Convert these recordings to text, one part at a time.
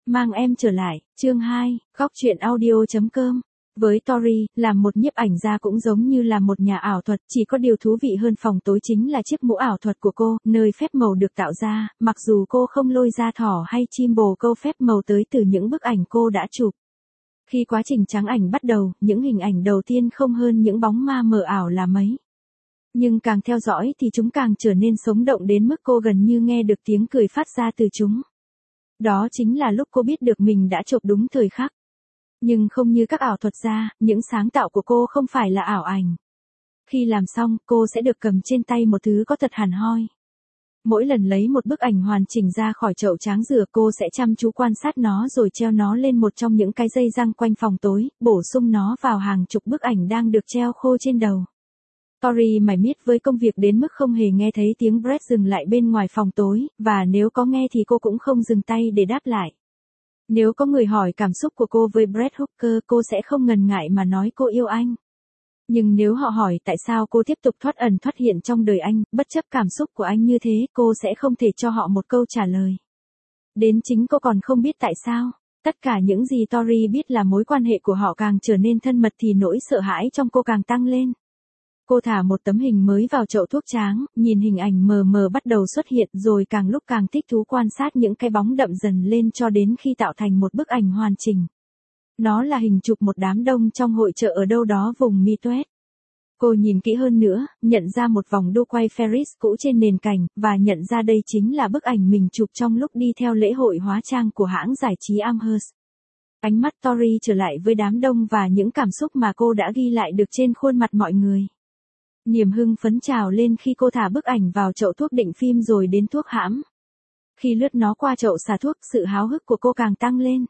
Mang em trở lại, chương 2, góc truyện audio.com. Với Tori, làm một nhiếp ảnh gia cũng giống như là một nhà ảo thuật, chỉ có điều thú vị hơn phòng tối chính là chiếc mũ ảo thuật của cô, nơi phép màu được tạo ra, mặc dù cô không lôi ra thỏ hay chim bồ câu phép màu tới từ những bức ảnh cô đã chụp. Khi quá trình trắng ảnh bắt đầu, những hình ảnh đầu tiên không hơn những bóng ma mờ ảo là mấy. Nhưng càng theo dõi thì chúng càng trở nên sống động đến mức cô gần như nghe được tiếng cười phát ra từ chúng. Đó chính là lúc cô biết được mình đã chụp đúng thời khắc. Nhưng không như các ảo thuật gia, những sáng tạo của cô không phải là ảo ảnh. Khi làm xong, cô sẽ được cầm trên tay một thứ có thật hẳn hoi. Mỗi lần lấy một bức ảnh hoàn chỉnh ra khỏi chậu tráng rửa, cô sẽ chăm chú quan sát nó rồi treo nó lên một trong những cái dây giăng quanh phòng tối, bổ sung nó vào hàng chục bức ảnh đang được treo khô trên đầu. Tori mải miết với công việc đến mức không hề nghe thấy tiếng Brett dừng lại bên ngoài phòng tối, và nếu có nghe thì cô cũng không dừng tay để đáp lại. Nếu có người hỏi cảm xúc của cô với Brett Hooker, cô sẽ không ngần ngại mà nói cô yêu anh. Nhưng nếu họ hỏi tại sao cô tiếp tục thoát ẩn thoát hiện trong đời anh, bất chấp cảm xúc của anh như thế, cô sẽ không thể cho họ một câu trả lời. Đến chính cô còn không biết tại sao. Tất cả những gì Tori biết là mối quan hệ của họ càng trở nên thân mật thì nỗi sợ hãi trong cô càng tăng lên. Cô thả một tấm hình mới vào chậu thuốc tráng, nhìn hình ảnh mờ mờ bắt đầu xuất hiện rồi càng lúc càng thích thú quan sát những cái bóng đậm dần lên cho đến khi tạo thành một bức ảnh hoàn chỉnh. Nó là hình chụp một đám đông trong hội chợ ở đâu đó vùng Midwest. Cô nhìn kỹ hơn nữa, nhận ra một vòng đu quay Ferris cũ trên nền cảnh, và nhận ra đây chính là bức ảnh mình chụp trong lúc đi theo lễ hội hóa trang của hãng giải trí Amherst. Ánh mắt Tori trở lại với đám đông và những cảm xúc mà cô đã ghi lại được trên khuôn mặt mọi người. Niềm hưng phấn trào lên khi cô thả bức ảnh vào chậu thuốc định phim rồi đến thuốc hãm. Khi lướt nó qua chậu xà thuốc, sự háo hức của cô càng tăng lên.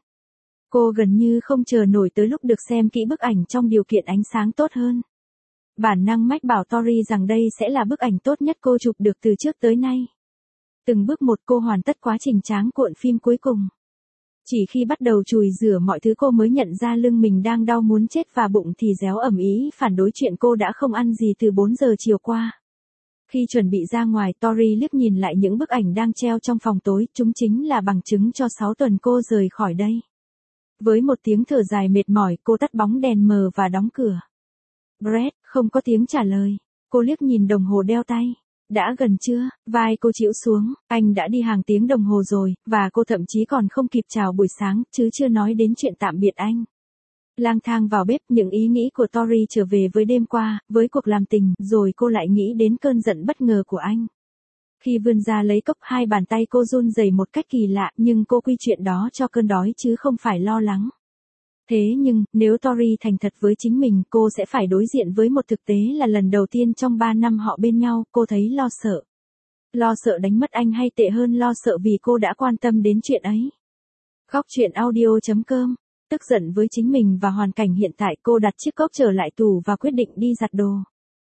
Cô gần như không chờ nổi tới lúc được xem kỹ bức ảnh trong điều kiện ánh sáng tốt hơn. Bản năng mách bảo Tori rằng đây sẽ là bức ảnh tốt nhất cô chụp được từ trước tới nay. Từng bước một cô hoàn tất quá trình tráng cuộn phim cuối cùng. Chỉ khi bắt đầu chùi rửa mọi thứ cô mới nhận ra lưng mình đang đau muốn chết và bụng thì réo ầm ĩ phản đối chuyện cô đã không ăn gì từ 4 giờ chiều qua. Khi chuẩn bị ra ngoài, Tori liếc nhìn lại những bức ảnh đang treo trong phòng tối, chúng chính là bằng chứng cho 6 tuần cô rời khỏi đây. Với một tiếng thở dài mệt mỏi, cô tắt bóng đèn mờ và đóng cửa. Brett, không có tiếng trả lời. Cô liếc nhìn đồng hồ đeo tay. Đã gần chưa? Vai cô chĩu xuống, anh đã đi hàng tiếng đồng hồ rồi, và cô thậm chí còn không kịp chào buổi sáng, chứ chưa nói đến chuyện tạm biệt anh. Lang thang vào bếp, những ý nghĩ của Tori trở về với đêm qua, với cuộc làm tình, rồi cô lại nghĩ đến cơn giận bất ngờ của anh. Khi vươn ra lấy cốc, hai bàn tay cô run rẩy một cách kỳ lạ, nhưng cô quy chuyện đó cho cơn đói chứ không phải lo lắng. Thế nhưng, nếu Tori thành thật với chính mình, cô sẽ phải đối diện với một thực tế là lần đầu tiên trong 3 năm họ bên nhau, cô thấy lo sợ. Lo sợ đánh mất anh hay tệ hơn lo sợ vì cô đã quan tâm đến chuyện ấy. Góc truyện audio.com. Tức giận với chính mình và hoàn cảnh hiện tại, cô đặt chiếc cốc trở lại tủ và quyết định đi giặt đồ.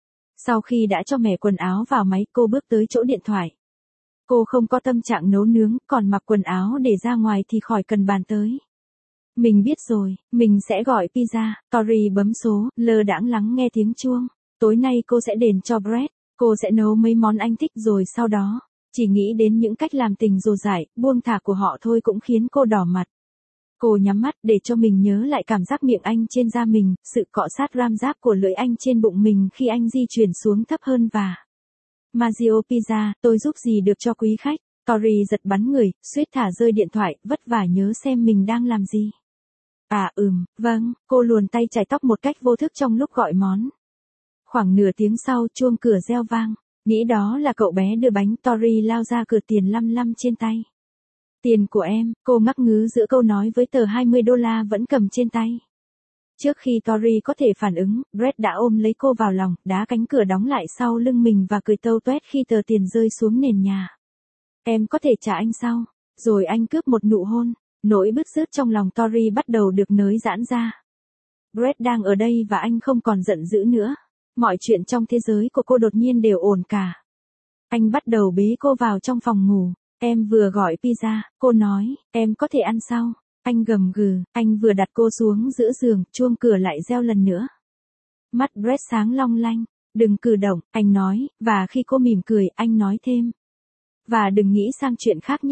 Sau khi đã cho mẻ quần áo vào máy, cô bước tới chỗ điện thoại. Cô không có tâm trạng nấu nướng, còn mặc quần áo để ra ngoài thì khỏi cần bàn tới. Mình biết rồi, mình sẽ gọi pizza. Tori bấm số, lơ đãng lắng nghe tiếng chuông. Tối nay cô sẽ đền cho Brett. Cô sẽ nấu mấy món anh thích rồi sau đó. Chỉ nghĩ đến những cách làm tình dồ dải, buông thả của họ thôi cũng khiến cô đỏ mặt. Cô nhắm mắt để cho mình nhớ lại cảm giác miệng anh trên da mình, sự cọ sát ram ráp của lưỡi anh trên bụng mình khi anh di chuyển xuống thấp hơn và... Maggio Pizza, tôi giúp gì được cho quý khách? Tori giật bắn người, suýt thả rơi điện thoại, vất vả nhớ xem mình đang làm gì. Vâng, cô luồn tay chải tóc một cách vô thức trong lúc gọi món. Khoảng nửa tiếng sau, chuông cửa reo vang. Nghĩ đó là cậu bé đưa bánh, Tori lao ra cửa tiền lăm lăm trên tay. Tiền của em, cô ngắc ngứ giữa câu nói với tờ $20 vẫn cầm trên tay. Trước khi Tori có thể phản ứng, Brett đã ôm lấy cô vào lòng, đá cánh cửa đóng lại sau lưng mình và cười tâu toét khi tờ tiền rơi xuống nền nhà. Em có thể trả anh sau. Rồi anh cướp một nụ hôn. Nỗi bứt rứt trong lòng Tori bắt đầu được nới giãn ra. Brett đang ở đây và anh không còn giận dữ nữa. Mọi chuyện trong thế giới của cô đột nhiên đều ổn cả. Anh bắt đầu bế cô vào trong phòng ngủ. Em vừa gọi pizza, cô nói, em có thể ăn sau. Anh gầm gừ, anh vừa đặt cô xuống giữa giường, chuông cửa lại reo lần nữa. Mắt Brett sáng long lanh. Đừng cử động, anh nói, và khi cô mỉm cười, anh nói thêm. Và đừng nghĩ sang chuyện khác nhé.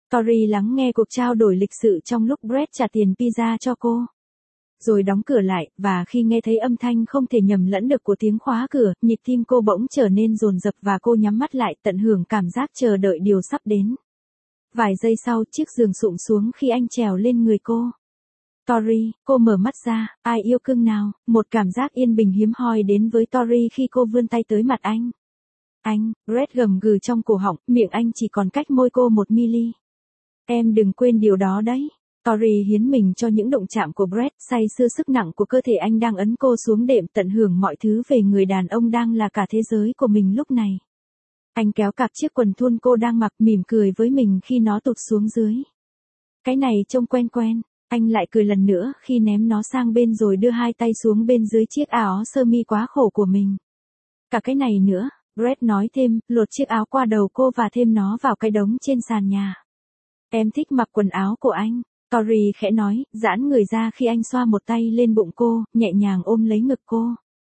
Tori lắng nghe cuộc trao đổi lịch sự trong lúc Brett trả tiền pizza cho cô. Rồi đóng cửa lại, và khi nghe thấy âm thanh không thể nhầm lẫn được của tiếng khóa cửa, nhịp tim cô bỗng trở nên dồn dập và cô nhắm mắt lại tận hưởng cảm giác chờ đợi điều sắp đến. Vài giây sau, chiếc giường sụm xuống khi anh trèo lên người cô. Tori, cô mở mắt ra, ai yêu cưng nào, một cảm giác yên bình hiếm hoi đến với Tori khi cô vươn tay tới mặt anh. Anh, Brett gầm gừ trong cổ họng, miệng anh chỉ còn cách môi cô 1 mm. Em đừng quên điều đó đấy. Tori hiến mình cho những động chạm của Brett, say sưa sức nặng của cơ thể anh đang ấn cô xuống đệm tận hưởng mọi thứ về người đàn ông đang là cả thế giới của mình lúc này. Anh kéo cặp chiếc quần thun cô đang mặc mỉm cười với mình khi nó tụt xuống dưới. Cái này trông quen quen, anh lại cười lần nữa khi ném nó sang bên rồi đưa hai tay xuống bên dưới chiếc áo sơ mi quá khổ của mình. Cả cái này nữa, Brett nói thêm, lột chiếc áo qua đầu cô và thêm nó vào cái đống trên sàn nhà. Em thích mặc quần áo của anh. Tori khẽ nói, giãn người ra khi anh xoa một tay lên bụng cô, nhẹ nhàng ôm lấy ngực cô.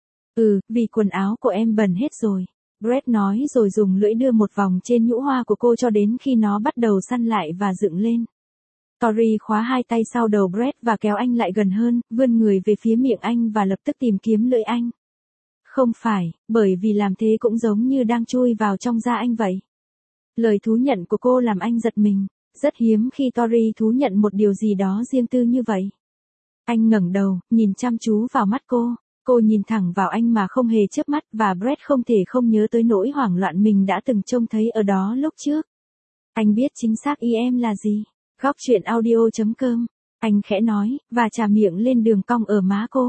Vì quần áo của em bẩn hết rồi. Brett nói rồi dùng lưỡi đưa một vòng trên nhũ hoa của cô cho đến khi nó bắt đầu săn lại và dựng lên. Tori khóa hai tay sau đầu Brett và kéo anh lại gần hơn, vươn người về phía miệng anh và lập tức tìm kiếm lưỡi anh. Không phải, bởi vì làm thế cũng giống như đang chui vào trong da anh vậy. Lời thú nhận của cô làm anh giật mình. Rất hiếm khi Tori thú nhận một điều gì đó riêng tư như vậy. Anh ngẩng đầu, nhìn chăm chú vào mắt cô. Cô nhìn thẳng vào anh mà không hề chớp mắt và Brett không thể không nhớ tới nỗi hoảng loạn mình đã từng trông thấy ở đó lúc trước. Anh biết chính xác ý em là gì. Góc truyện audio.com. Anh khẽ nói, và chà miệng lên đường cong ở má cô.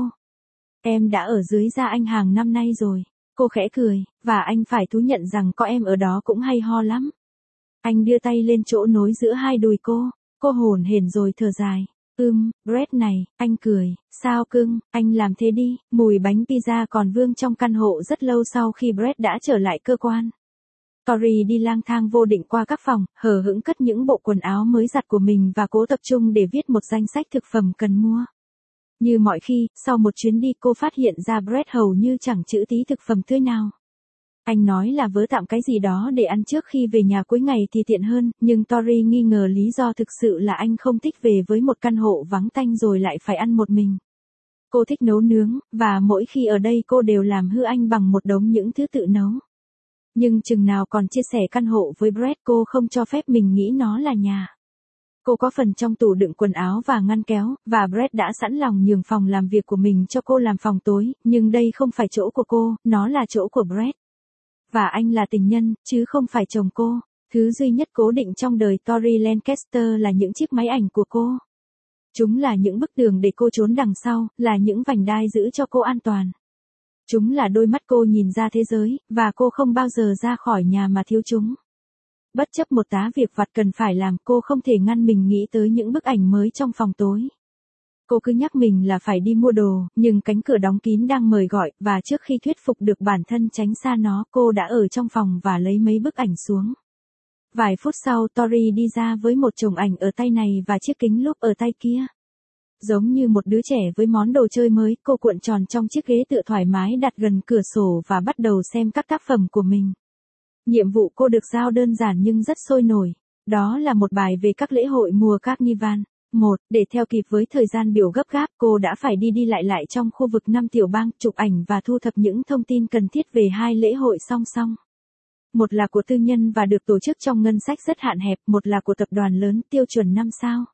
Em đã ở dưới da anh hàng năm nay rồi. Cô khẽ cười, và anh phải thú nhận rằng có em ở đó cũng hay ho lắm. Anh đưa tay lên chỗ nối giữa hai đùi cô hổn hển rồi thở dài. Brett này, anh cười, sao cưng, anh làm thế đi, mùi bánh pizza còn vương trong căn hộ rất lâu sau khi Brett đã trở lại cơ quan. Tori đi lang thang vô định qua các phòng, hờ hững cất những bộ quần áo mới giặt của mình và cố tập trung để viết một danh sách thực phẩm cần mua. Như mọi khi, sau một chuyến đi cô phát hiện ra Brett hầu như chẳng chữ tí thực phẩm tươi nào. Anh nói là vớ tạm cái gì đó để ăn trước khi về nhà cuối ngày thì tiện hơn, nhưng Tori nghi ngờ lý do thực sự là anh không thích về với một căn hộ vắng tanh rồi lại phải ăn một mình. Cô thích nấu nướng, và mỗi khi ở đây cô đều làm hư anh bằng một đống những thứ tự nấu. Nhưng chừng nào còn chia sẻ căn hộ với Brett cô không cho phép mình nghĩ nó là nhà. Cô có phần trong tủ đựng quần áo và ngăn kéo, và Brett đã sẵn lòng nhường phòng làm việc của mình cho cô làm phòng tối, nhưng đây không phải chỗ của cô, nó là chỗ của Brett. Và anh là tình nhân, chứ không phải chồng cô. Thứ duy nhất cố định trong đời Tori Lancaster là những chiếc máy ảnh của cô. Chúng là những bức tường để cô trốn đằng sau, là những vành đai giữ cho cô an toàn. Chúng là đôi mắt cô nhìn ra thế giới, và cô không bao giờ ra khỏi nhà mà thiếu chúng. Bất chấp một tá việc vặt cần phải làm, cô không thể ngăn mình nghĩ tới những bức ảnh mới trong phòng tối. Cô cứ nhắc mình là phải đi mua đồ, nhưng cánh cửa đóng kín đang mời gọi, và trước khi thuyết phục được bản thân tránh xa nó, cô đã ở trong phòng và lấy mấy bức ảnh xuống. Vài phút sau Tori đi ra với một chồng ảnh ở tay này và chiếc kính lúp ở tay kia. Giống như một đứa trẻ với món đồ chơi mới, cô cuộn tròn trong chiếc ghế tựa thoải mái đặt gần cửa sổ và bắt đầu xem các tác phẩm của mình. Nhiệm vụ cô được giao đơn giản nhưng rất sôi nổi. Đó là một bài về các lễ hội mùa Carnival. Để theo kịp với thời gian biểu gấp gáp, cô đã phải đi lại trong khu vực 5 tiểu bang, chụp ảnh và thu thập những thông tin cần thiết về 2 lễ hội song song. Một là của tư nhân và được tổ chức trong ngân sách rất hạn hẹp, một là của tập đoàn lớn tiêu chuẩn 5 sao.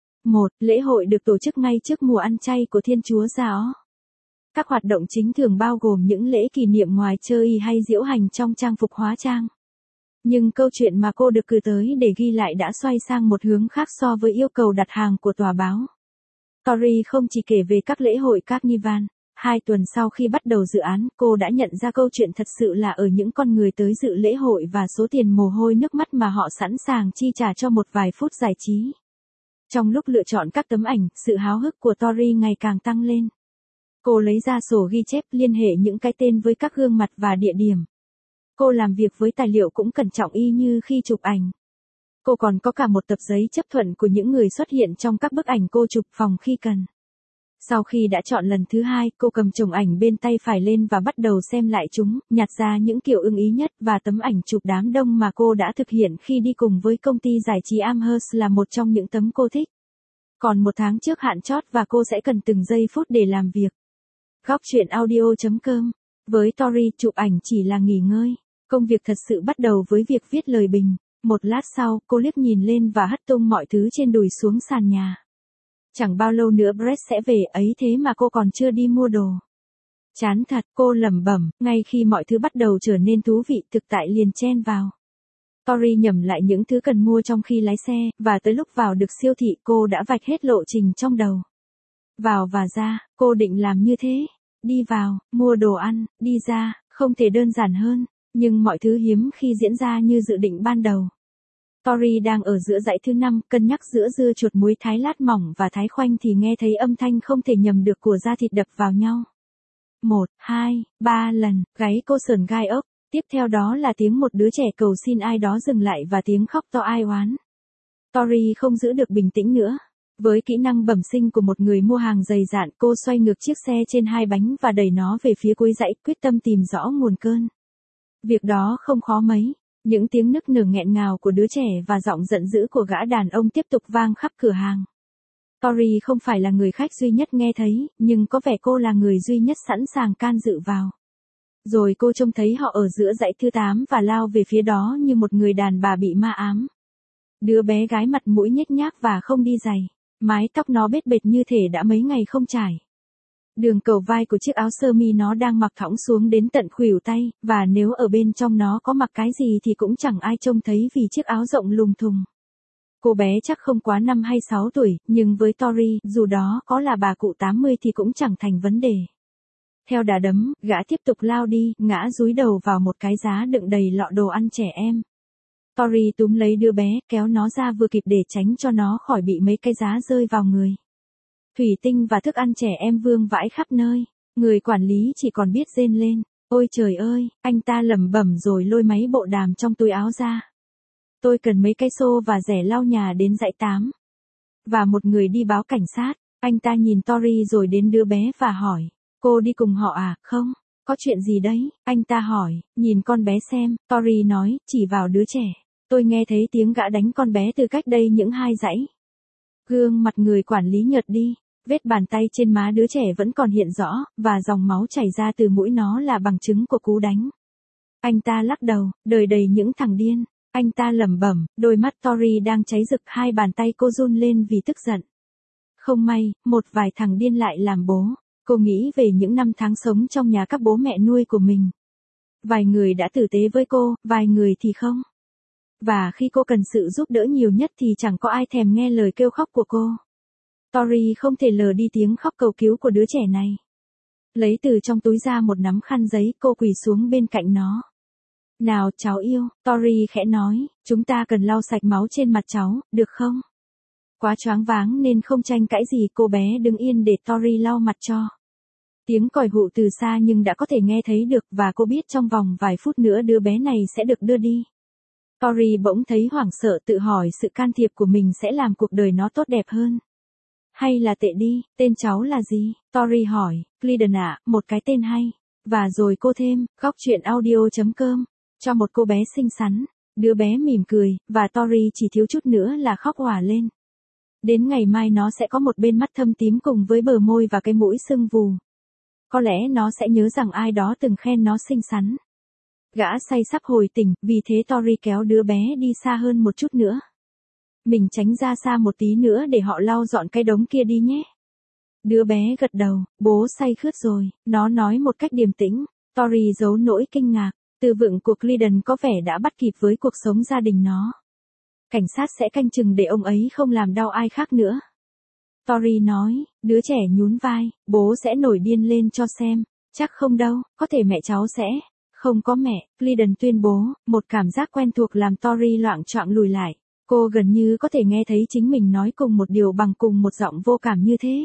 Lễ hội được tổ chức ngay trước mùa ăn chay của Thiên Chúa Giáo. Các hoạt động chính thường bao gồm những lễ kỷ niệm ngoài chơi hay diễu hành trong trang phục hóa trang. Nhưng câu chuyện mà cô được cử tới để ghi lại đã xoay sang một hướng khác so với yêu cầu đặt hàng của tòa báo. Tori không chỉ kể về các lễ hội Carnival. 2 tuần sau khi bắt đầu dự án, cô đã nhận ra câu chuyện thật sự là ở những con người tới dự lễ hội và số tiền mồ hôi nước mắt mà họ sẵn sàng chi trả cho một vài phút giải trí. Trong lúc lựa chọn các tấm ảnh, sự háo hức của Tori ngày càng tăng lên. Cô lấy ra sổ ghi chép, liên hệ những cái tên với các gương mặt và địa điểm. Cô làm việc với tài liệu cũng cẩn trọng y như khi chụp ảnh. Cô còn có cả một tập giấy chấp thuận của những người xuất hiện trong các bức ảnh cô chụp phòng khi cần. Sau khi đã chọn lần thứ hai, cô cầm chồng ảnh bên tay phải lên và bắt đầu xem lại chúng, nhặt ra những kiểu ưng ý nhất và tấm ảnh chụp đám đông mà cô đã thực hiện khi đi cùng với công ty giải trí Amherst là một trong những tấm cô thích. Còn một tháng trước hạn chót và cô sẽ cần từng giây phút để làm việc. Góc truyện audio.com. Với Tori, chụp ảnh chỉ là nghỉ ngơi. Công việc thật sự bắt đầu với việc viết lời bình. Một lát sau, cô liếc nhìn lên và hất tung mọi thứ trên đùi xuống sàn nhà. Chẳng bao lâu nữa Brett sẽ về, ấy thế mà cô còn chưa đi mua đồ. Chán thật, cô lẩm bẩm, ngay khi mọi thứ bắt đầu trở nên thú vị, thực tại liền chen vào. Tori nhẩm lại những thứ cần mua trong khi lái xe, và tới lúc vào được siêu thị cô đã vạch hết lộ trình trong đầu. Vào và ra, cô định làm như thế. Đi vào, mua đồ ăn, đi ra, không thể đơn giản hơn, nhưng mọi thứ hiếm khi diễn ra như dự định ban đầu. Tori đang ở giữa dãy thứ 5, cân nhắc giữa dưa chuột muối thái lát mỏng và thái khoanh thì nghe thấy âm thanh không thể nhầm được của da thịt đập vào nhau. 1, 2, 3 lần, gáy cô sởn gai ốc, tiếp theo đó là tiếng một đứa trẻ cầu xin ai đó dừng lại và tiếng khóc to ai oán. Tori không giữ được bình tĩnh nữa. Với kỹ năng bẩm sinh của một người mua hàng dày dạn, cô xoay ngược chiếc xe trên 2 bánh và đẩy nó về phía cuối dãy, quyết tâm tìm rõ nguồn cơn. Việc đó không khó mấy. Những tiếng nức nở nghẹn ngào của đứa trẻ và giọng giận dữ của gã đàn ông tiếp tục vang khắp cửa hàng. Tori không phải là người khách duy nhất nghe thấy, nhưng có vẻ cô là người duy nhất sẵn sàng can dự vào. Rồi cô trông thấy họ ở giữa dãy thứ 8 và lao về phía đó như một người đàn bà bị ma ám. Đứa bé gái mặt mũi nhếch nhác và không đi giày. Mái tóc nó bết bệt như thể đã mấy ngày không chải. Đường cầu vai của chiếc áo sơ mi nó đang mặc thõng xuống đến tận khuỷu tay, và nếu ở bên trong nó có mặc cái gì thì cũng chẳng ai trông thấy vì chiếc áo rộng lùng thùng. Cô bé chắc không quá 5 hay 6 tuổi, nhưng với Tori, dù đó có là bà cụ 80 thì cũng chẳng thành vấn đề. Theo đà đấm, gã tiếp tục lao đi, ngã dúi đầu vào một cái giá đựng đầy lọ đồ ăn trẻ em. Tori túm lấy đứa bé, kéo nó ra vừa kịp để tránh cho nó khỏi bị mấy cái giá rơi vào người. Thủy tinh và thức ăn trẻ em vương vãi khắp nơi. Người quản lý chỉ còn biết rên lên. Ôi trời ơi, anh ta lẩm bẩm rồi lôi máy bộ đàm trong túi áo ra. Tôi cần mấy cái xô và rẻ lau nhà đến dãy 8. Và một người đi báo cảnh sát. Anh ta nhìn Tori rồi đến đứa bé và hỏi. Cô đi cùng họ à? Không. Có chuyện gì đấy? Anh ta hỏi. Nhìn con bé xem. Tori nói, chỉ vào đứa trẻ. Tôi nghe thấy tiếng gã đánh con bé từ cách đây những 2 dãy. Gương mặt người quản lý nhợt đi. Vết bàn tay trên má đứa trẻ vẫn còn hiện rõ, và dòng máu chảy ra từ mũi nó là bằng chứng của cú đánh. Anh ta lắc đầu, đời đầy những thằng điên. Anh ta lẩm bẩm, đôi mắt Tori đang cháy rực, 2 bàn tay cô run lên vì tức giận. Không may, một vài thằng điên lại làm bố. Cô nghĩ về những năm tháng sống trong nhà các bố mẹ nuôi của mình. Vài người đã tử tế với cô, vài người thì không. Và khi cô cần sự giúp đỡ nhiều nhất thì chẳng có ai thèm nghe lời kêu khóc của cô. Tori không thể lờ đi tiếng khóc cầu cứu của đứa trẻ này. Lấy từ trong túi ra một nắm khăn giấy, cô quỳ xuống bên cạnh nó. Nào cháu yêu, Tori khẽ nói, chúng ta cần lau sạch máu trên mặt cháu, được không? Quá choáng váng nên không tranh cãi gì, cô bé đứng yên để Tori lau mặt cho. Tiếng còi hụ từ xa nhưng đã có thể nghe thấy được, và cô biết trong vòng vài phút nữa đứa bé này sẽ được đưa đi. Tori bỗng thấy hoảng sợ, tự hỏi sự can thiệp của mình sẽ làm cuộc đời nó tốt đẹp hơn. Hay là tệ đi, tên cháu là gì? Tori hỏi. Clayton ạ, một cái tên hay. Và rồi cô thêm, góc truyện audio.com, cho một cô bé xinh xắn. Đứa bé mỉm cười, và Tori chỉ thiếu chút nữa là khóc òa lên. Đến ngày mai nó sẽ có một bên mắt thâm tím cùng với bờ môi và cái mũi sưng vù. Có lẽ nó sẽ nhớ rằng ai đó từng khen nó xinh xắn. Gã say sắp hồi tỉnh, vì thế Tori kéo đứa bé đi xa hơn một chút nữa. Mình tránh ra xa một tí nữa để họ lau dọn cái đống kia đi nhé. Đứa bé gật đầu, bố say khướt rồi, nó nói một cách điềm tĩnh. Tori giấu nỗi kinh ngạc, từ vựng của Clayton có vẻ đã bắt kịp với cuộc sống gia đình nó. Cảnh sát sẽ canh chừng để ông ấy không làm đau ai khác nữa. Tori nói, đứa trẻ nhún vai, bố sẽ nổi điên lên cho xem. Chắc không đâu, có thể mẹ cháu sẽ. Không có mẹ, Clayton tuyên bố, một cảm giác quen thuộc làm Tori loạng choạng lùi lại. Cô gần như có thể nghe thấy chính mình nói cùng một điều bằng cùng một giọng vô cảm như thế.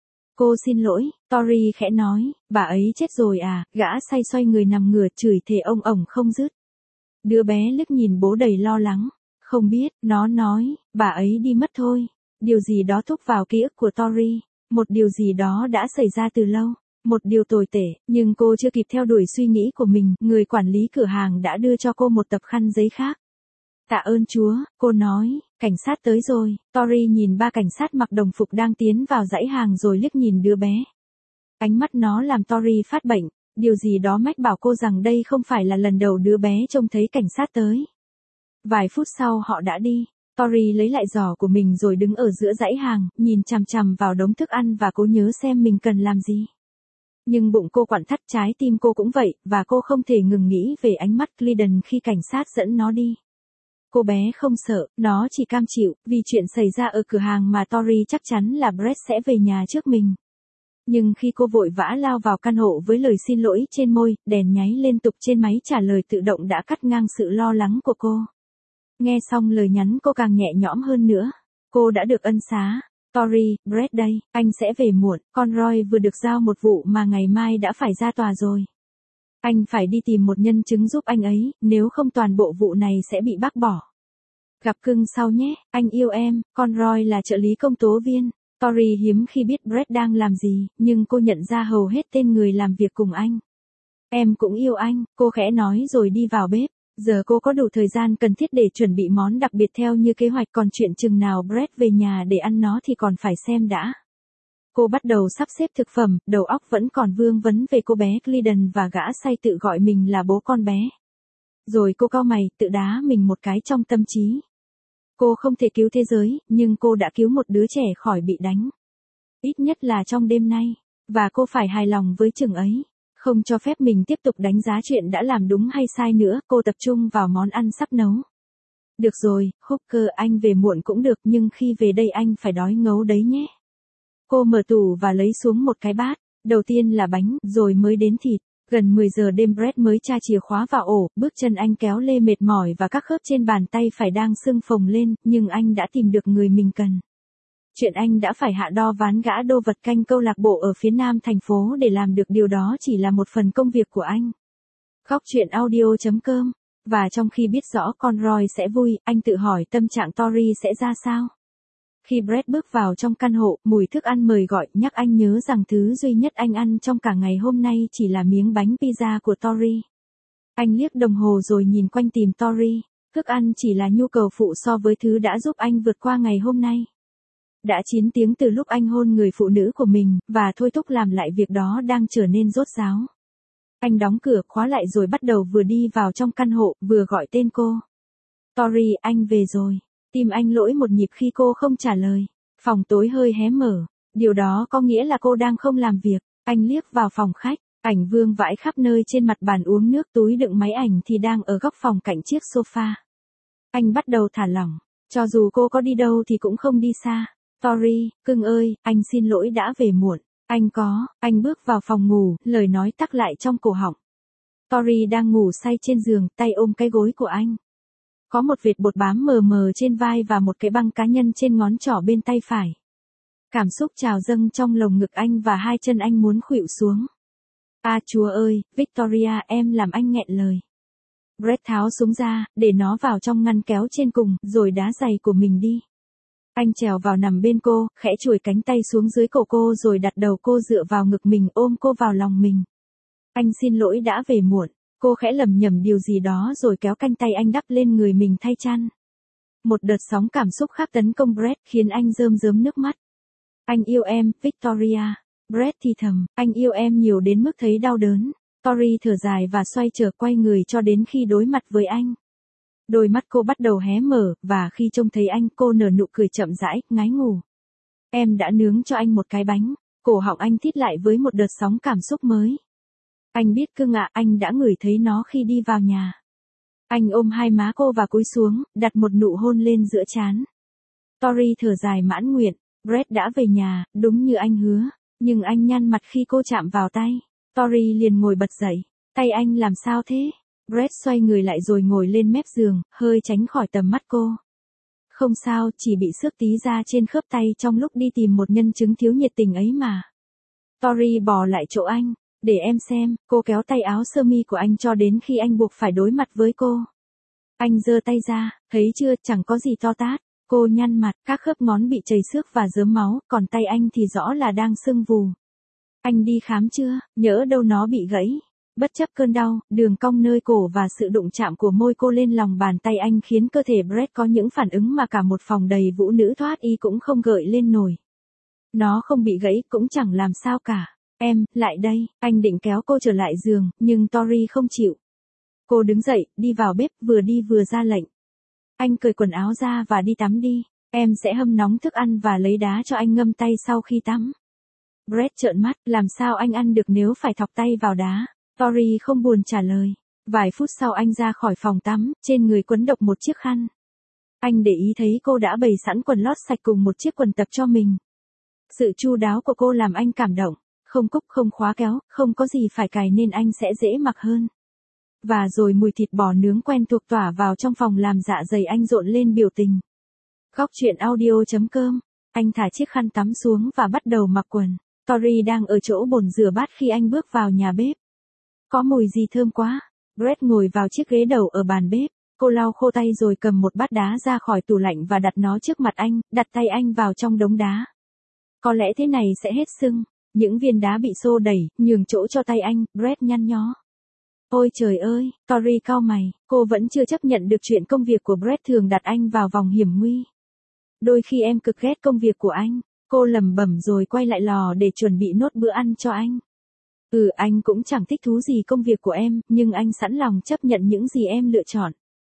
Cô xin lỗi, Tori khẽ nói, bà ấy chết rồi à, gã say xoay người nằm ngửa chửi thề ông ổng không dứt. Đứa bé liếc nhìn bố đầy lo lắng. Không biết, nó nói, bà ấy đi mất thôi. Điều gì đó thúc vào ký ức của Tori. Một điều gì đó đã xảy ra từ lâu. Một điều tồi tệ, nhưng cô chưa kịp theo đuổi suy nghĩ của mình, người quản lý cửa hàng đã đưa cho cô một tập khăn giấy khác. Tạ ơn Chúa, cô nói, cảnh sát tới rồi. Tori nhìn ba cảnh sát mặc đồng phục đang tiến vào dãy hàng rồi liếc nhìn đứa bé. Ánh mắt nó làm Tori phát bệnh, điều gì đó mách bảo cô rằng đây không phải là lần đầu đứa bé trông thấy cảnh sát tới. Vài phút sau họ đã đi. Tori lấy lại giỏ của mình rồi đứng ở giữa dãy hàng, nhìn chằm chằm vào đống thức ăn và cố nhớ xem mình cần làm gì. Nhưng bụng cô quặn thắt, trái tim cô cũng vậy, và cô không thể ngừng nghĩ về ánh mắt Clayton khi cảnh sát dẫn nó đi. Cô bé không sợ, nó chỉ cam chịu, vì chuyện xảy ra ở cửa hàng mà Tori chắc chắn là Brett sẽ về nhà trước mình. Nhưng khi cô vội vã lao vào căn hộ với lời xin lỗi trên môi, đèn nháy liên tục trên máy trả lời tự động đã cắt ngang sự lo lắng của cô. Nghe xong lời nhắn cô càng nhẹ nhõm hơn nữa. Cô đã được ân xá. Tori, Brett đây, anh sẽ về muộn, con Roy vừa được giao một vụ mà ngày mai đã phải ra tòa rồi. Anh phải đi tìm một nhân chứng giúp anh ấy, nếu không toàn bộ vụ này sẽ bị bác bỏ. Gặp cưng sau nhé, anh yêu em, con Roy là trợ lý công tố viên. Tori hiếm khi biết Brett đang làm gì, nhưng cô nhận ra hầu hết tên người làm việc cùng anh. Em cũng yêu anh, cô khẽ nói rồi đi vào bếp. Giờ cô có đủ thời gian cần thiết để chuẩn bị món đặc biệt theo như kế hoạch, còn chuyện chừng nào Brett về nhà để ăn nó thì còn phải xem đã. Cô bắt đầu sắp xếp thực phẩm, đầu óc vẫn còn vương vấn về cô bé Clayton và gã say tự gọi mình là bố con bé. Rồi cô cau mày, tự đá mình một cái trong tâm trí. Cô không thể cứu thế giới, nhưng cô đã cứu một đứa trẻ khỏi bị đánh. Ít nhất là trong đêm nay. Và cô phải hài lòng với chừng ấy. Không cho phép mình tiếp tục đánh giá chuyện đã làm đúng hay sai nữa, cô tập trung vào món ăn sắp nấu. Được rồi, Hooker, anh về muộn cũng được, nhưng khi về đây anh phải đói ngấu đấy nhé. Cô mở tủ và lấy xuống một cái bát, đầu tiên là bánh, rồi mới đến thịt. Gần 10 giờ đêm Brett mới tra chìa khóa vào ổ, bước chân anh kéo lê mệt mỏi và các khớp trên bàn tay phải đang sưng phồng lên, nhưng anh đã tìm được người mình cần. Chuyện anh đã phải hạ đo ván gã đô vật canh câu lạc bộ ở phía nam thành phố để làm được điều đó chỉ là một phần công việc của anh. Góc truyện audio.com. Và trong khi biết rõ con Roy sẽ vui, anh tự hỏi tâm trạng Tori sẽ ra sao. Khi Brett bước vào trong căn hộ, mùi thức ăn mời gọi nhắc anh nhớ rằng thứ duy nhất anh ăn trong cả ngày hôm nay chỉ là miếng bánh pizza của Tori. Anh liếc đồng hồ rồi nhìn quanh tìm Tori. Thức ăn chỉ là nhu cầu phụ so với thứ đã giúp anh vượt qua ngày hôm nay. Đã 9 tiếng từ lúc anh hôn người phụ nữ của mình, và thôi thúc làm lại việc đó đang trở nên rốt ráo. Anh đóng cửa khóa lại rồi bắt đầu vừa đi vào trong căn hộ, vừa gọi tên cô. Tori, anh về rồi. Tim anh lỗi một nhịp khi cô không trả lời. Phòng tối hơi hé mở. Điều đó có nghĩa là cô đang không làm việc. Anh liếc vào phòng khách. Ảnh vương vãi khắp nơi trên mặt bàn uống nước, túi đựng máy ảnh thì đang ở góc phòng cạnh chiếc sofa. Anh bắt đầu thả lỏng. Cho dù cô có đi đâu thì cũng không đi xa. Tori, cưng ơi, anh xin lỗi đã về muộn. Anh bước vào phòng ngủ, lời nói tắc lại trong cổ họng. Tori đang ngủ say trên giường, tay ôm cái gối của anh. Có một vệt bột bám mờ mờ trên vai và một cái băng cá nhân trên ngón trỏ bên tay phải. Cảm xúc trào dâng trong lồng ngực anh và hai chân anh muốn khuỵu xuống. À Chúa ơi, Victoria, em làm anh nghẹn lời. Brett tháo súng ra, để nó vào trong ngăn kéo trên cùng, rồi đá giày của mình đi. Anh trèo vào nằm bên cô, khẽ chuồi cánh tay xuống dưới cổ cô rồi đặt đầu cô dựa vào ngực mình, ôm cô vào lòng mình. Anh xin lỗi đã về muộn. Cô khẽ lẩm nhẩm điều gì đó rồi kéo cánh tay anh đắp lên người mình thay chăn. Một đợt sóng cảm xúc khác tấn công Brett khiến anh rơm rớm nước mắt. Anh yêu em, Victoria. Brett thì thầm, anh yêu em nhiều đến mức thấy đau đớn. Tori thở dài và xoay trở quay người cho đến khi đối mặt với anh. Đôi mắt cô bắt đầu hé mở, và khi trông thấy anh cô nở nụ cười chậm rãi, ngái ngủ. Em đã nướng cho anh một cái bánh. Cổ họng anh thít lại với một đợt sóng cảm xúc mới. Anh biết cưng ạ, anh đã ngửi thấy nó khi đi vào nhà. Anh ôm hai má cô và cúi xuống, đặt một nụ hôn lên giữa trán. Tori thở dài mãn nguyện. Brett đã về nhà, đúng như anh hứa. Nhưng anh nhăn mặt khi cô chạm vào tay. Tori liền ngồi bật dậy. Tay anh làm sao thế? Brett xoay người lại rồi ngồi lên mép giường, hơi tránh khỏi tầm mắt cô. Không sao, chỉ bị xước tí ra trên khớp tay trong lúc đi tìm một nhân chứng thiếu nhiệt tình ấy mà. Tori bò lại chỗ anh. Để em xem, cô kéo tay áo sơ mi của anh cho đến khi anh buộc phải đối mặt với cô. Anh giơ tay ra, thấy chưa, chẳng có gì to tát. Cô nhăn mặt, các khớp ngón bị chảy xước và rớm máu, còn tay anh thì rõ là đang sưng vù. Anh đi khám chưa, nhỡ đâu nó bị gãy. Bất chấp cơn đau, đường cong nơi cổ và sự đụng chạm của môi cô lên lòng bàn tay anh khiến cơ thể Brett có những phản ứng mà cả một phòng đầy vũ nữ thoát y cũng không gợi lên nổi. Nó không bị gãy, cũng chẳng làm sao cả. Em, lại đây, anh định kéo cô trở lại giường, nhưng Tori không chịu. Cô đứng dậy, đi vào bếp, vừa đi vừa ra lệnh. Anh cởi quần áo ra và đi tắm đi, em sẽ hâm nóng thức ăn và lấy đá cho anh ngâm tay sau khi tắm. Brett trợn mắt, làm sao anh ăn được nếu phải thọc tay vào đá? Tori không buồn trả lời. Vài phút sau anh ra khỏi phòng tắm, trên người quấn độc một chiếc khăn. Anh để ý thấy cô đã bày sẵn quần lót sạch cùng một chiếc quần tập cho mình. Sự chu đáo của cô làm anh cảm động, không cúc không khóa kéo, không có gì phải cài nên anh sẽ dễ mặc hơn. Và rồi mùi thịt bò nướng quen thuộc tỏa vào trong phòng làm dạ dày anh rộn lên biểu tình. Góc truyện audio.com, anh thả chiếc khăn tắm xuống và bắt đầu mặc quần. Tori đang ở chỗ bồn rửa bát khi anh bước vào nhà bếp. Có mùi gì thơm quá. Brett ngồi vào chiếc ghế đầu ở bàn bếp. Cô lau khô tay rồi cầm một bát đá ra khỏi tủ lạnh và đặt nó trước mặt anh, đặt tay anh vào trong đống đá. Có lẽ thế này sẽ hết sưng. Những viên đá bị xô đẩy, nhường chỗ cho tay anh, Brett nhăn nhó. Ôi trời ơi, Tori cau mày, cô vẫn chưa chấp nhận được chuyện công việc của Brett thường đặt anh vào vòng hiểm nguy. Đôi khi em cực ghét công việc của anh, cô lẩm bẩm rồi quay lại lò để chuẩn bị nốt bữa ăn cho anh. Anh cũng chẳng thích thú gì công việc của em, nhưng anh sẵn lòng chấp nhận những gì em lựa chọn.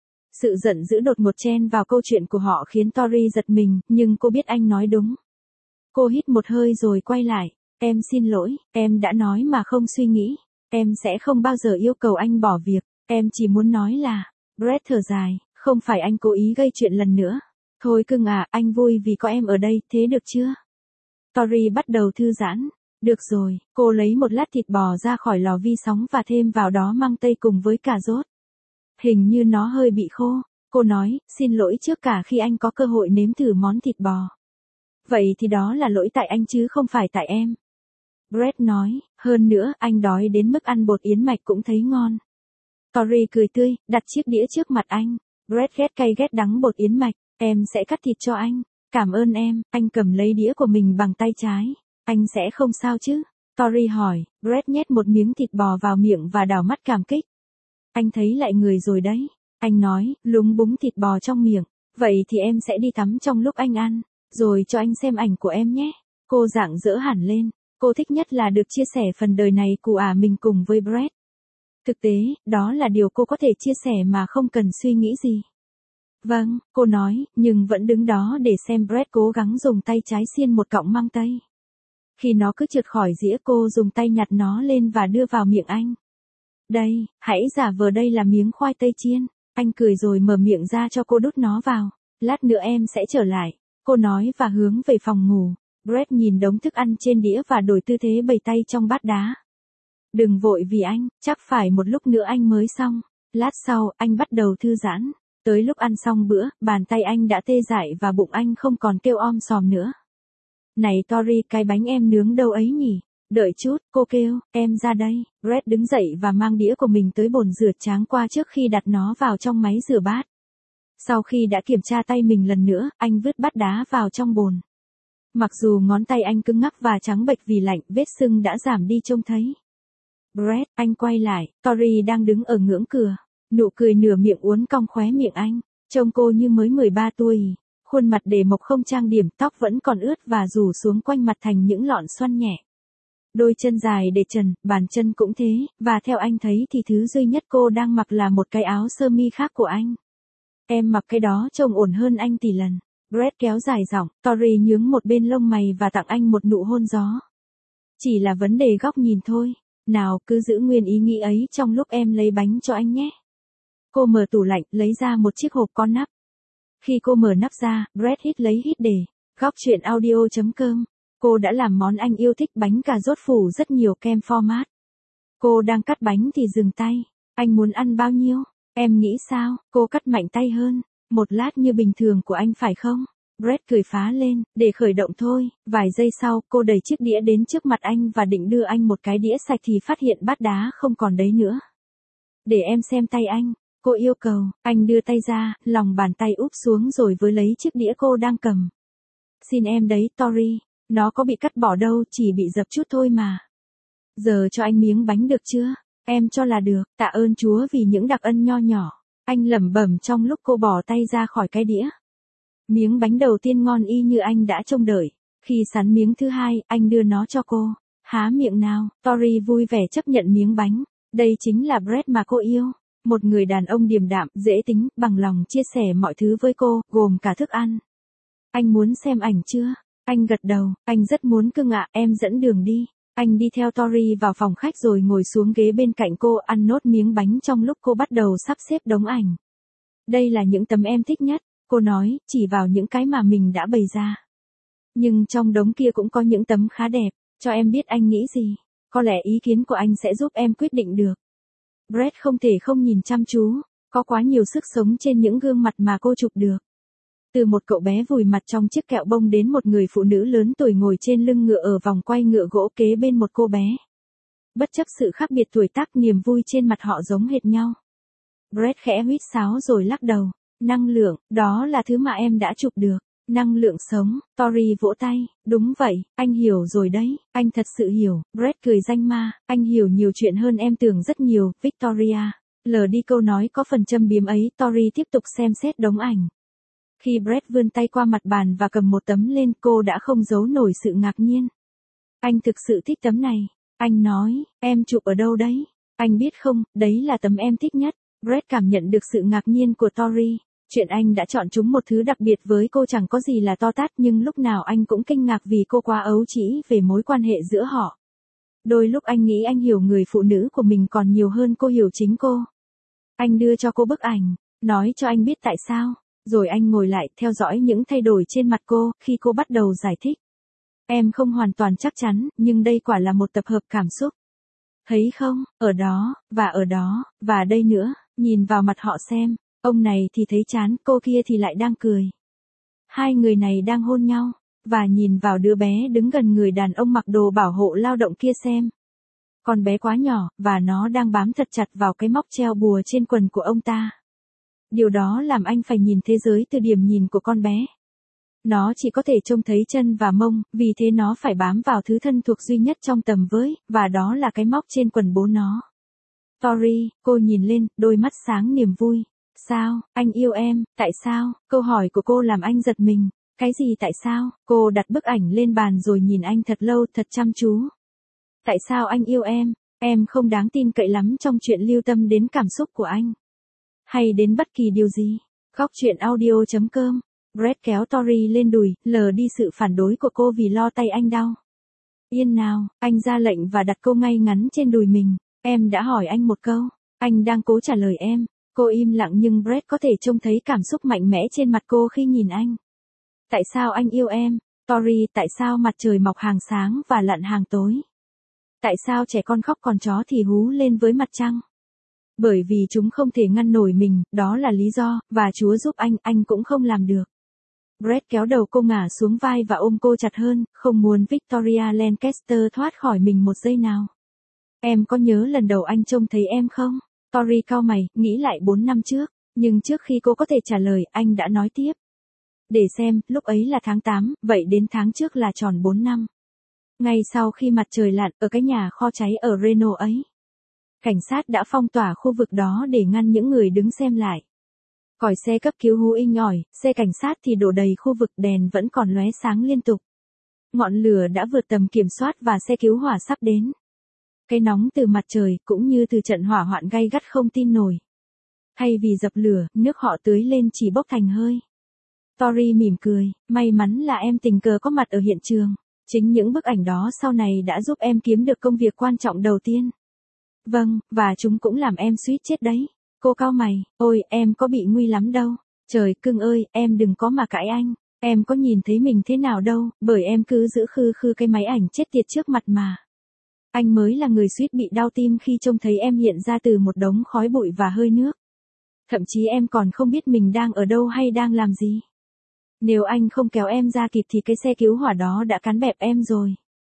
Sự giận dữ đột ngột chen vào câu chuyện của họ khiến Tori giật mình, nhưng cô biết anh nói đúng. Cô hít một hơi rồi quay lại, em xin lỗi, em đã nói mà không suy nghĩ. Em sẽ không bao giờ yêu cầu anh bỏ việc, em chỉ muốn nói là, Brett thở dài, không phải anh cố ý gây chuyện lần nữa. Thôi cưng à, anh vui vì có em ở đây, thế được chưa? Tori bắt đầu thư giãn. Được rồi, cô lấy một lát thịt bò ra khỏi lò vi sóng và thêm vào đó măng tây cùng với cà rốt. Hình như nó hơi bị khô. Cô nói, xin lỗi trước cả khi anh có cơ hội nếm thử món thịt bò. Vậy thì đó là lỗi tại anh chứ không phải tại em. Brett nói, hơn nữa, anh đói đến mức ăn bột yến mạch cũng thấy ngon. Tori cười tươi, đặt chiếc đĩa trước mặt anh. Brett ghét cay ghét đắng bột yến mạch, em sẽ cắt thịt cho anh. Cảm ơn em, anh cầm lấy đĩa của mình bằng tay trái. Anh sẽ không sao chứ? Tori hỏi, Brett nhét một miếng thịt bò vào miệng và đảo mắt cảm kích. Anh thấy lại người rồi đấy. Anh nói, lúng búng thịt bò trong miệng. Vậy thì em sẽ đi tắm trong lúc anh ăn, rồi cho anh xem ảnh của em nhé. Cô rạng rỡ hẳn lên. Cô thích nhất là được chia sẻ phần đời này của mình cùng với Brett. Thực tế, đó là điều cô có thể chia sẻ mà không cần suy nghĩ gì. Vâng, cô nói, nhưng vẫn đứng đó để xem Brett cố gắng dùng tay trái xiên một cọng măng tây. Khi nó cứ trượt khỏi dĩa cô dùng tay nhặt nó lên và đưa vào miệng anh. Đây, hãy giả vờ đây là miếng khoai tây chiên. Anh cười rồi mở miệng ra cho cô đút nó vào. Lát nữa em sẽ trở lại, cô nói và hướng về phòng ngủ. Brett nhìn đống thức ăn trên đĩa và đổi tư thế bày tay trong bát đá. Đừng vội vì anh, chắc phải một lúc nữa anh mới xong. Lát sau, anh bắt đầu thư giãn. Tới lúc ăn xong bữa, bàn tay anh đã tê dại và bụng anh không còn kêu om sòm nữa. Này Tori, cái bánh em nướng đâu ấy nhỉ? Đợi chút, cô kêu, em ra đây. Brett đứng dậy và mang đĩa của mình tới bồn rửa tráng qua trước khi đặt nó vào trong máy rửa bát. Sau khi đã kiểm tra tay mình lần nữa, anh vứt bát đá vào trong bồn. Mặc dù ngón tay anh cứng ngắc và trắng bệch vì lạnh, vết sưng đã giảm đi trông thấy. Brett, anh quay lại, Tori đang đứng ở ngưỡng cửa. Nụ cười nửa miệng uốn cong khóe miệng anh. Trông cô như mới 13 tuổi. Khuôn mặt để mộc không trang điểm, tóc vẫn còn ướt và rủ xuống quanh mặt thành những lọn xoăn nhẹ. Đôi chân dài để trần, bàn chân cũng thế, và theo anh thấy thì thứ duy nhất cô đang mặc là một cái áo sơ mi khác của anh. Em mặc cái đó trông ổn hơn anh tỷ lần. Brett kéo dài giọng, Tori nhướng một bên lông mày và tặng anh một nụ hôn gió. Chỉ là vấn đề góc nhìn thôi. Nào, cứ giữ nguyên ý nghĩ ấy trong lúc em lấy bánh cho anh nhé. Cô mở tủ lạnh, lấy ra một chiếc hộp có nắp. Khi cô mở nắp ra, Brett hít lấy hít để. Góc truyện audio.com. Cô đã làm món anh yêu thích, bánh cà rốt phủ rất nhiều kem format. Cô đang cắt bánh thì dừng tay. Anh muốn ăn bao nhiêu? Em nghĩ sao? Cô cắt mạnh tay hơn. Một lát như bình thường của anh phải không? Brett cười phá lên, để khởi động thôi. Vài giây sau, cô đẩy chiếc đĩa đến trước mặt anh và định đưa anh một cái đĩa sạch thì phát hiện bát đá không còn đấy nữa. Để em xem tay anh. Cô yêu cầu, anh đưa tay ra, lòng bàn tay úp xuống rồi với lấy chiếc đĩa cô đang cầm. Xin em đấy, Tori, nó có bị cắt bỏ đâu, chỉ bị dập chút thôi mà. Giờ cho anh miếng bánh được chưa? Em cho là được, tạ ơn Chúa vì những đặc ân nho nhỏ. Anh lẩm bẩm trong lúc cô bỏ tay ra khỏi cái đĩa. Miếng bánh đầu tiên ngon y như anh đã trông đợi. Khi sắn miếng thứ hai, anh đưa nó cho cô. Há miệng nào, Tori vui vẻ chấp nhận miếng bánh. Đây chính là Brett mà cô yêu. Một người đàn ông điềm đạm, dễ tính, bằng lòng chia sẻ mọi thứ với cô, gồm cả thức ăn. Anh muốn xem ảnh chưa? Anh gật đầu, anh rất muốn cưng ạ, em dẫn đường đi. Anh đi theo Tori vào phòng khách rồi ngồi xuống ghế bên cạnh cô ăn nốt miếng bánh trong lúc cô bắt đầu sắp xếp đống ảnh. Đây là những tấm em thích nhất, cô nói, chỉ vào những cái mà mình đã bày ra. Nhưng trong đống kia cũng có những tấm khá đẹp, cho em biết anh nghĩ gì. Có lẽ ý kiến của anh sẽ giúp em quyết định được. Brett không thể không nhìn chăm chú, có quá nhiều sức sống trên những gương mặt mà cô chụp được. Từ một cậu bé vùi mặt trong chiếc kẹo bông đến một người phụ nữ lớn tuổi ngồi trên lưng ngựa ở vòng quay ngựa gỗ kế bên một cô bé. Bất chấp sự khác biệt tuổi tác, niềm vui trên mặt họ giống hệt nhau. Brett khẽ huýt sáo rồi lắc đầu. Năng lượng, đó là thứ mà em đã chụp được. Năng lượng sống, Tori vỗ tay. Đúng vậy, anh hiểu rồi đấy, anh thật sự hiểu. Brett cười danh ma, anh hiểu nhiều chuyện hơn em tưởng rất nhiều, Victoria. Lờ đi câu nói có phần châm biếm ấy, Tori tiếp tục xem xét đống ảnh. Khi Brett vươn tay qua mặt bàn và cầm một tấm lên, cô đã không giấu nổi sự ngạc nhiên. Anh thực sự thích tấm này. Anh nói, em chụp ở đâu đấy? Anh biết không, đấy là tấm em thích nhất. Brett cảm nhận được sự ngạc nhiên của Tori. Chuyện anh đã chọn chúng một thứ đặc biệt với cô chẳng có gì là to tát, nhưng lúc nào anh cũng kinh ngạc vì cô quá ấu trĩ về mối quan hệ giữa họ. Đôi lúc anh nghĩ anh hiểu người phụ nữ của mình còn nhiều hơn cô hiểu chính cô. Anh đưa cho cô bức ảnh, nói cho anh biết tại sao. Rồi anh ngồi lại, theo dõi những thay đổi trên mặt cô, khi cô bắt đầu giải thích. Em không hoàn toàn chắc chắn, nhưng đây quả là một tập hợp cảm xúc. Thấy không, ở đó, và đây nữa, nhìn vào mặt họ xem, ông này thì thấy chán, cô kia thì lại đang cười. Hai người này đang hôn nhau, và nhìn vào đứa bé đứng gần người đàn ông mặc đồ bảo hộ lao động kia xem. Con bé quá nhỏ, và nó đang bám thật chặt vào cái móc treo bùa trên quần của ông ta. Điều đó làm anh phải nhìn thế giới từ điểm nhìn của con bé. Nó chỉ có thể trông thấy chân và mông, vì thế nó phải bám vào thứ thân thuộc duy nhất trong tầm với, và đó là cái móc trên quần bố nó. Tori, cô nhìn lên, đôi mắt sáng niềm vui. Sao, anh yêu em, tại sao? Câu hỏi của cô làm anh giật mình. Cái gì tại sao? Cô đặt bức ảnh lên bàn rồi nhìn anh thật lâu, thật chăm chú. Tại sao anh yêu em không đáng tin cậy lắm trong chuyện lưu tâm đến cảm xúc của anh. Hay đến bất kỳ điều gì. Góc truyện audio.com. Brett kéo Tori lên đùi, lờ đi sự phản đối của cô vì lo tay anh đau. Yên nào, anh ra lệnh và đặt cô ngay ngắn trên đùi mình. Em đã hỏi anh một câu. Anh đang cố trả lời em. Cô im lặng nhưng Brett có thể trông thấy cảm xúc mạnh mẽ trên mặt cô khi nhìn anh. Tại sao anh yêu em? Tori, tại sao mặt trời mọc hàng sáng và lặn hàng tối? Tại sao trẻ con khóc còn chó thì hú lên với mặt trăng? Bởi vì chúng không thể ngăn nổi mình, đó là lý do, và Chúa giúp anh cũng không làm được. Brett kéo đầu cô ngả xuống vai và ôm cô chặt hơn, không muốn Victoria Lancaster thoát khỏi mình một giây nào. Em có nhớ lần đầu anh trông thấy em không? Tori cau mày, nghĩ lại 4 năm trước, nhưng trước khi cô có thể trả lời, anh đã nói tiếp. Để xem, lúc ấy là tháng 8, vậy đến tháng trước là tròn 4 năm. Ngay sau khi mặt trời lặn, ở cái nhà kho cháy ở Reno ấy. Cảnh sát đã phong tỏa khu vực đó để ngăn những người đứng xem lại. Còi xe cấp cứu hú inh ỏi, xe cảnh sát thì đổ đầy khu vực, đèn vẫn còn lóe sáng liên tục. Ngọn lửa đã vượt tầm kiểm soát và xe cứu hỏa sắp đến. Cái nóng từ mặt trời, cũng như từ trận hỏa hoạn gay gắt không tin nổi. Thay vì dập lửa, nước họ tưới lên chỉ bốc thành hơi. Tori mỉm cười, may mắn là em tình cờ có mặt ở hiện trường. Chính những bức ảnh đó sau này đã giúp em kiếm được công việc quan trọng đầu tiên. Vâng, và chúng cũng làm em suýt chết đấy. Cô cau mày, ôi, em có bị nguy lắm đâu. Trời cưng ơi, em đừng có mà cãi anh. Em có nhìn thấy mình thế nào đâu, bởi em cứ giữ khư khư cái máy ảnh chết tiệt trước mặt mà. Anh mới là người suýt bị đau tim khi trông thấy em hiện ra từ một đống khói bụi và hơi nước. Thậm chí em còn không biết mình đang ở đâu hay đang làm gì. Nếu anh không kéo em ra kịp thì cái xe cứu hỏa đó đã cán bẹp em rồi.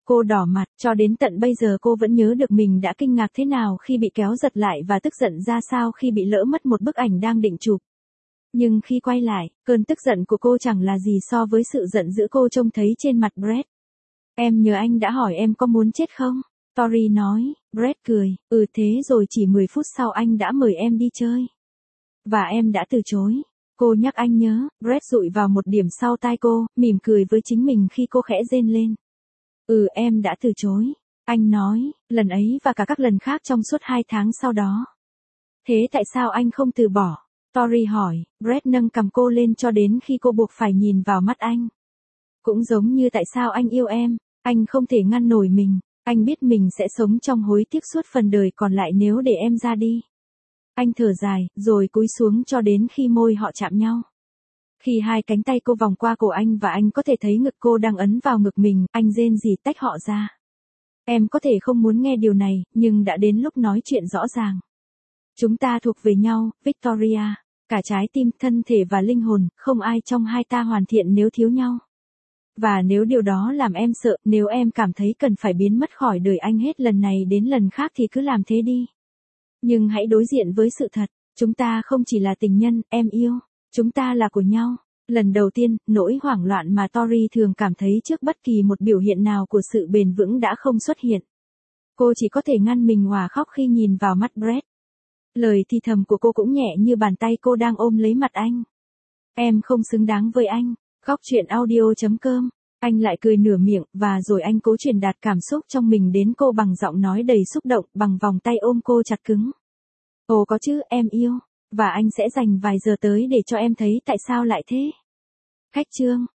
Cô đỏ mặt, cho đến tận bây giờ cô vẫn nhớ được mình đã kinh ngạc thế nào khi bị kéo giật lại và tức giận ra sao khi bị lỡ mất một bức ảnh đang định chụp. Nhưng khi quay lại, cơn tức giận của cô chẳng là gì so với sự giận dữ cô trông thấy trên mặt Brett. Em nhớ anh đã hỏi em có muốn chết không? Tori nói. Brett cười, thế rồi chỉ 10 phút sau anh đã mời em đi chơi. Và em đã từ chối. Cô nhắc anh nhớ, Brett dụi vào một điểm sau tai cô, mỉm cười với chính mình khi cô khẽ rên lên. Em đã từ chối. Anh nói, lần ấy và cả các lần khác trong suốt 2 tháng sau đó. Thế tại sao anh không từ bỏ? Tori hỏi. Brett nâng cằm cô lên cho đến khi cô buộc phải nhìn vào mắt anh. Cũng giống như tại sao anh yêu em, anh không thể ngăn nổi mình, anh biết mình sẽ sống trong hối tiếc suốt phần đời còn lại nếu để em ra đi. Anh thở dài, rồi cúi xuống cho đến khi môi họ chạm nhau. Khi hai cánh tay cô vòng qua cổ anh và anh có thể thấy ngực cô đang ấn vào ngực mình, anh rên rỉ tách họ ra. Em có thể không muốn nghe điều này, nhưng đã đến lúc nói chuyện rõ ràng. Chúng ta thuộc về nhau, Victoria. Cả trái tim, thân thể và linh hồn, không ai trong hai ta hoàn thiện nếu thiếu nhau. Và nếu điều đó làm em sợ, nếu em cảm thấy cần phải biến mất khỏi đời anh hết lần này đến lần khác thì cứ làm thế đi. Nhưng hãy đối diện với sự thật, chúng ta không chỉ là tình nhân, em yêu, chúng ta là của nhau. Lần đầu tiên, nỗi hoảng loạn mà Tori thường cảm thấy trước bất kỳ một biểu hiện nào của sự bền vững đã không xuất hiện. Cô chỉ có thể ngăn mình òa khóc khi nhìn vào mắt Brett. Lời thì thầm của cô cũng nhẹ như bàn tay cô đang ôm lấy mặt anh. Em không xứng đáng với anh. Góc truyện audio.com. Anh lại cười nửa miệng, và rồi anh cố truyền đạt cảm xúc trong mình đến cô bằng giọng nói đầy xúc động, bằng vòng tay ôm cô chặt cứng. Có chứ, em yêu. Và anh sẽ dành vài giờ tới để cho em thấy tại sao lại thế. Khách chương.